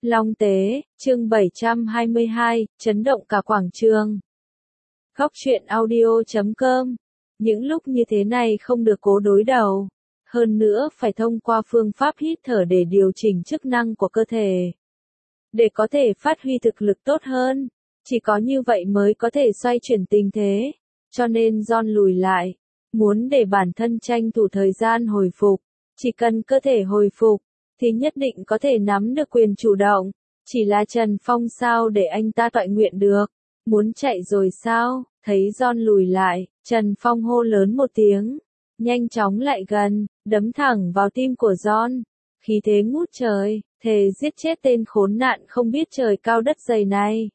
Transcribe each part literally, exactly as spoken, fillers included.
Long Tế, chương bảy trăm hai mươi hai, chấn động cả quảng trường. Góc truyện audio chấm com. Những lúc như thế này không được cố đối đầu. Hơn nữa phải thông qua phương pháp hít thở để điều chỉnh chức năng của cơ thể. Để có thể phát huy thực lực tốt hơn. Chỉ có như vậy mới có thể xoay chuyển tình thế. Cho nên John lùi lại. Muốn để bản thân tranh thủ thời gian hồi phục. Chỉ cần cơ thể hồi phục, thì nhất định có thể nắm được quyền chủ động. Chỉ là Trần Phong sao để anh ta toại nguyện được. Muốn chạy rồi sao? Thấy John lùi lại, Trần Phong hô lớn một tiếng. Nhanh chóng lại gần, đấm thẳng vào tim của John. Khí thế ngút trời, thề giết chết tên khốn nạn không biết trời cao đất dày này.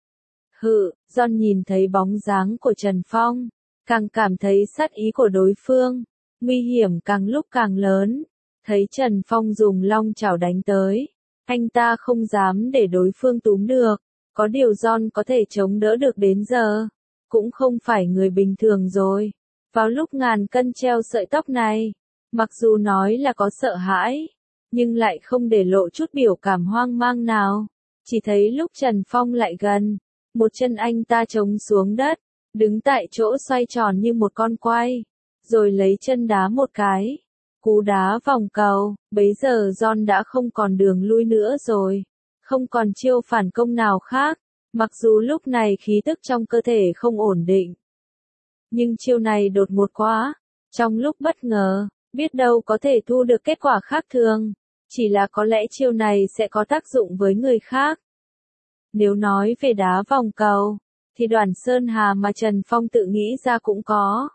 Hự, John nhìn thấy bóng dáng của Trần Phong. Càng cảm thấy sát ý của đối phương. Nguy hiểm càng lúc càng lớn. Thấy Trần Phong dùng long chảo đánh tới. Anh ta không dám để đối phương túm được. Có điều John có thể chống đỡ được đến giờ. Cũng không phải người bình thường rồi. Vào lúc ngàn cân treo sợi tóc này. Mặc dù nói là có sợ hãi. Nhưng lại không để lộ chút biểu cảm hoang mang nào. Chỉ thấy lúc Trần Phong lại gần. Một chân anh ta chống xuống đất. Đứng tại chỗ xoay tròn như một con quay. Rồi lấy chân đá một cái. Cú đá vòng cầu, bấy giờ John đã không còn đường lui nữa rồi. Không còn chiêu phản công nào khác. Mặc dù lúc này khí tức trong cơ thể không ổn định. Nhưng chiêu này đột ngột quá. Trong lúc bất ngờ, biết đâu có thể thu được kết quả khác thường. Chỉ là có lẽ chiêu này sẽ có tác dụng với người khác. Nếu nói về đá vòng cầu, thì Đoàn Sơn Hà mà Trần Phong tự nghĩ ra cũng có.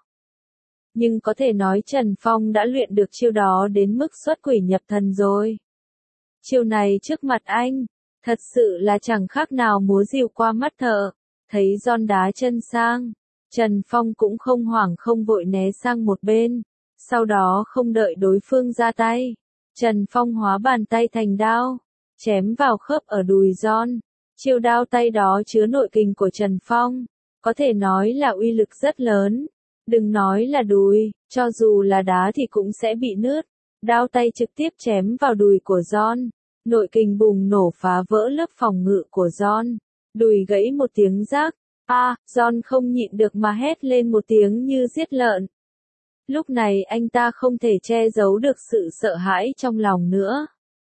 Nhưng có thể nói Trần Phong đã luyện được chiêu đó đến mức xuất quỷ nhập thần rồi. Chiêu này trước mặt anh, thật sự là chẳng khác nào múa rìu qua mắt thợ. Thấy John đá chân sang, Trần Phong cũng không hoảng không vội né sang một bên. Sau đó không đợi đối phương ra tay, Trần Phong hóa bàn tay thành đao, chém vào khớp ở đùi John. Chiêu đao tay đó chứa nội kình của Trần Phong, có thể nói là uy lực rất lớn. Đừng nói là đùi, cho dù là đá thì cũng sẽ bị nứt. Đao tay trực tiếp chém vào đùi của John. Nội kình bùng nổ phá vỡ lớp phòng ngự của John. Đùi gãy một tiếng rác. A, à, John không nhịn được mà hét lên một tiếng như giết lợn. Lúc này anh ta không thể che giấu được sự sợ hãi trong lòng nữa.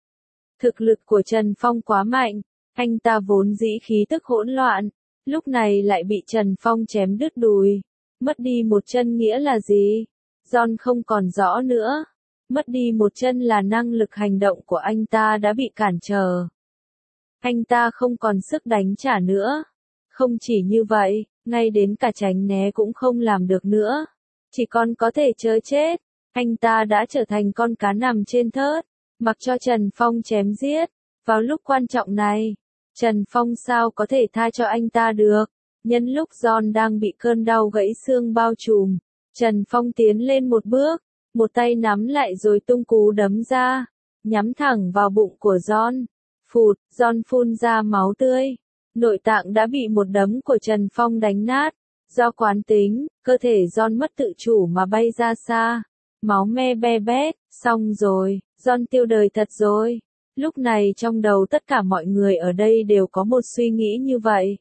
Thực lực của Trần Phong quá mạnh. Anh ta vốn dĩ khí tức hỗn loạn. Lúc này lại bị Trần Phong chém đứt đùi. Mất đi một chân nghĩa là gì? John không còn rõ nữa. Mất đi một chân là năng lực hành động của anh ta đã bị cản trở. Anh ta không còn sức đánh trả nữa. Không chỉ như vậy, ngay đến cả tránh né cũng không làm được nữa. Chỉ còn có thể chớ chết. Anh ta đã trở thành con cá nằm trên thớt. Mặc cho Trần Phong chém giết. Vào lúc quan trọng này, Trần Phong sao có thể tha cho anh ta được. Nhân lúc John đang bị cơn đau gãy xương bao trùm, Trần Phong tiến lên một bước, một tay nắm lại rồi tung cú đấm ra, nhắm thẳng vào bụng của John. Phụt, John phun ra máu tươi. Nội tạng đã bị một đấm của Trần Phong đánh nát. Do quán tính, cơ thể John mất tự chủ mà bay ra xa. Máu me be bét, xong rồi, John tiêu đời thật rồi. Lúc này trong đầu tất cả mọi người ở đây đều có một suy nghĩ như vậy.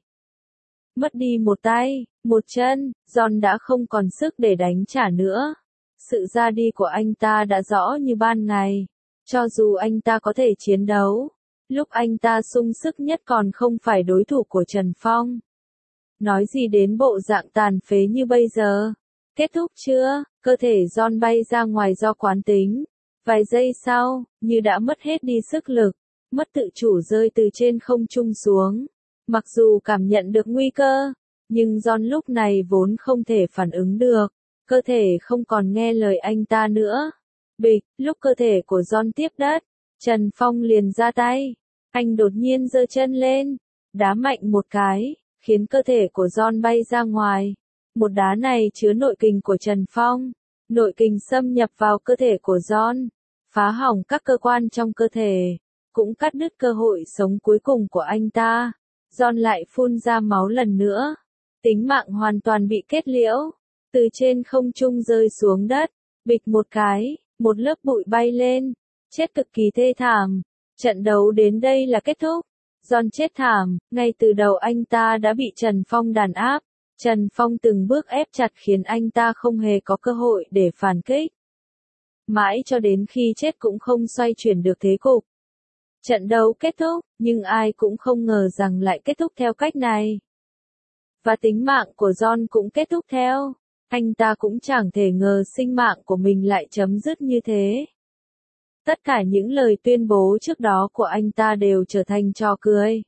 Mất đi một tay, một chân, John đã không còn sức để đánh trả nữa. Sự ra đi của anh ta đã rõ như ban ngày. Cho dù anh ta có thể chiến đấu, lúc anh ta sung sức nhất còn không phải đối thủ của Trần Phong. Nói gì đến bộ dạng tàn phế như bây giờ. Kết thúc chưa? Cơ thể John bay ra ngoài do quán tính. Vài giây sau, như đã mất hết đi sức lực, mất tự chủ rơi từ trên không trung xuống. Mặc dù cảm nhận được nguy cơ, nhưng John lúc này vốn không thể phản ứng được. Cơ thể không còn nghe lời anh ta nữa. Bịch, lúc cơ thể của John tiếp đất, Trần Phong liền ra tay. Anh đột nhiên giơ chân lên, đá mạnh một cái, khiến cơ thể của John bay ra ngoài. Một đá này chứa nội kình của Trần Phong. Nội kình xâm nhập vào cơ thể của John, phá hỏng các cơ quan trong cơ thể, cũng cắt đứt cơ hội sống cuối cùng của anh ta. John lại phun ra máu lần nữa. Tính mạng hoàn toàn bị kết liễu. Từ trên không trung rơi xuống đất. Bịch một cái, một lớp bụi bay lên. Chết cực kỳ thê thảm. Trận đấu đến đây là kết thúc. John chết thảm, ngay từ đầu anh ta đã bị Trần Phong đàn áp. Trần Phong từng bước ép chặt khiến anh ta không hề có cơ hội để phản kích. Mãi cho đến khi chết cũng không xoay chuyển được thế cục. Trận đấu kết thúc, nhưng ai cũng không ngờ rằng lại kết thúc theo cách này. Và tính mạng của John cũng kết thúc theo. Anh ta cũng chẳng thể ngờ sinh mạng của mình lại chấm dứt như thế. Tất cả những lời tuyên bố trước đó của anh ta đều trở thành trò cười.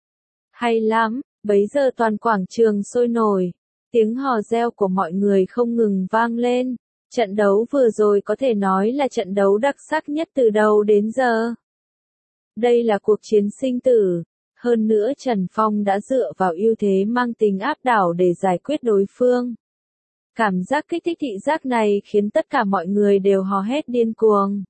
Hay lắm, bấy giờ toàn quảng trường sôi nổi. Tiếng hò reo của mọi người không ngừng vang lên. Trận đấu vừa rồi có thể nói là trận đấu đặc sắc nhất từ đầu đến giờ. Đây là cuộc chiến sinh tử. Hơn nữa Trần Phong đã dựa vào ưu thế mang tính áp đảo để giải quyết đối phương. Cảm giác kích thích thị giác này khiến tất cả mọi người đều hò hét điên cuồng.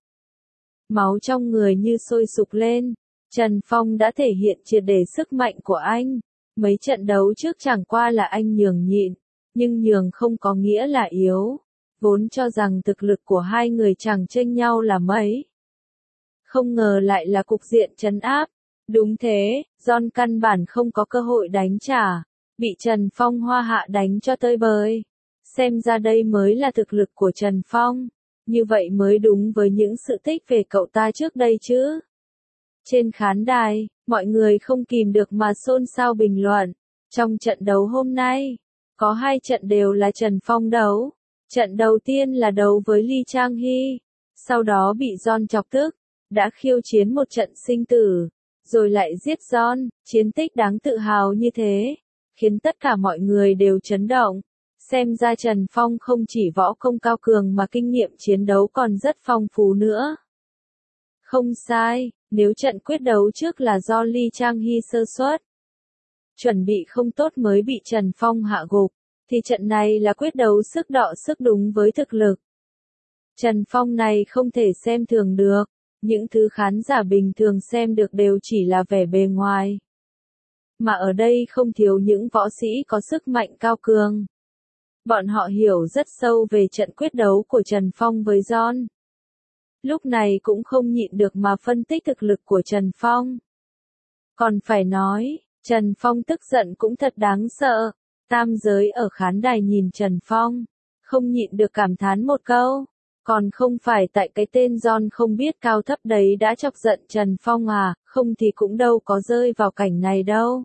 Máu trong người như sôi sục lên. Trần Phong đã thể hiện triệt để sức mạnh của anh. Mấy trận đấu trước chẳng qua là anh nhường nhịn, nhưng nhường không có nghĩa là yếu. Vốn cho rằng thực lực của hai người chẳng chênh nhau là mấy. Không ngờ lại là cục diện trấn áp. Đúng thế, John căn bản không có cơ hội đánh trả. Bị Trần Phong hoa hạ đánh cho tơi bời. Xem ra đây mới là thực lực của Trần Phong. Như vậy mới đúng với những sự tích về cậu ta trước đây chứ. Trên khán đài, mọi người không kìm được mà xôn xao bình luận. Trong trận đấu hôm nay, có hai trận đều là Trần Phong đấu. Trận đầu tiên là đấu với Lee Chang Hee. Sau đó bị John chọc tức. Đã khiêu chiến một trận sinh tử. Rồi lại giết John. Chiến tích đáng tự hào như thế. Khiến tất cả mọi người đều chấn động. Xem ra Trần Phong không chỉ võ công cao cường mà kinh nghiệm chiến đấu còn rất phong phú nữa. Không sai, nếu trận quyết đấu trước là do Lee Chang Hee sơ suất, chuẩn bị không tốt mới bị Trần Phong hạ gục, thì trận này là quyết đấu sức đọ sức đúng với thực lực. Trần Phong này không thể xem thường được, những thứ khán giả bình thường xem được đều chỉ là vẻ bề ngoài. Mà ở đây không thiếu những võ sĩ có sức mạnh cao cường. Bọn họ hiểu rất sâu về trận quyết đấu của Trần Phong với John. Lúc này cũng không nhịn được mà phân tích thực lực của Trần Phong. Còn phải nói, Trần Phong tức giận cũng thật đáng sợ. Tam giới ở khán đài nhìn Trần Phong, không nhịn được cảm thán một câu. Còn không phải tại cái tên John không biết cao thấp đấy đã chọc giận Trần Phong à, không thì cũng đâu có rơi vào cảnh này đâu.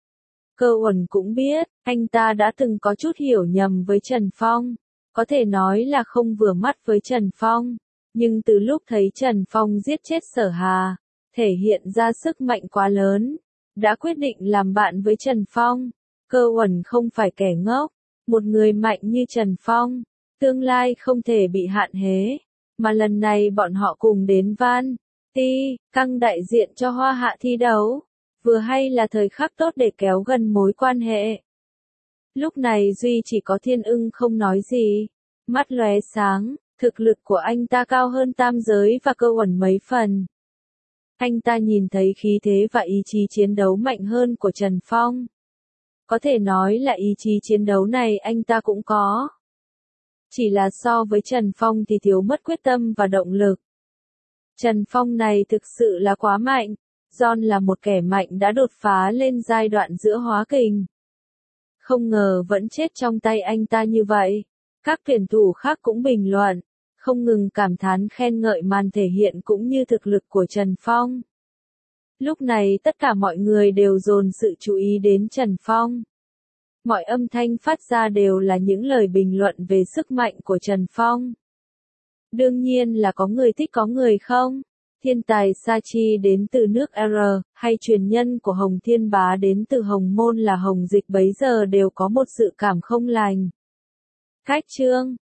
Cơ Uẩn cũng biết, anh ta đã từng có chút hiểu nhầm với Trần Phong. Có thể nói là không vừa mắt với Trần Phong. Nhưng từ lúc thấy Trần Phong giết chết Sở Hà, thể hiện ra sức mạnh quá lớn, đã quyết định làm bạn với Trần Phong. Cơ Uẩn không phải kẻ ngốc, một người mạnh như Trần Phong, tương lai không thể bị hạn hế. Mà lần này bọn họ cùng đến Van Ti Căng đại diện cho Hoa Hạ thi đấu. Vừa hay là thời khắc tốt để kéo gần mối quan hệ. Lúc này Duy chỉ có Thiên Ưng không nói gì. Mắt lóe sáng, thực lực của anh ta cao hơn tam giới và Cơ Uẩn mấy phần. Anh ta nhìn thấy khí thế và ý chí chiến đấu mạnh hơn của Trần Phong. Có thể nói là ý chí chiến đấu này anh ta cũng có. Chỉ là so với Trần Phong thì thiếu mất quyết tâm và động lực. Trần Phong này thực sự là quá mạnh. John là một kẻ mạnh đã đột phá lên giai đoạn giữa hóa kình. Không ngờ vẫn chết trong tay anh ta như vậy. Các tuyển thủ khác cũng bình luận, không ngừng cảm thán khen ngợi màn thể hiện cũng như thực lực của Trần Phong. Lúc này tất cả mọi người đều dồn sự chú ý đến Trần Phong. Mọi âm thanh phát ra đều là những lời bình luận về sức mạnh của Trần Phong. Đương nhiên là có người thích có người không. Thiên tài Sa Chi đến từ nước R, hay truyền nhân của Hồng Thiên Bá đến từ Hồng Môn là Hồng Dịch bấy giờ đều có một sự cảm không lành. Cách chương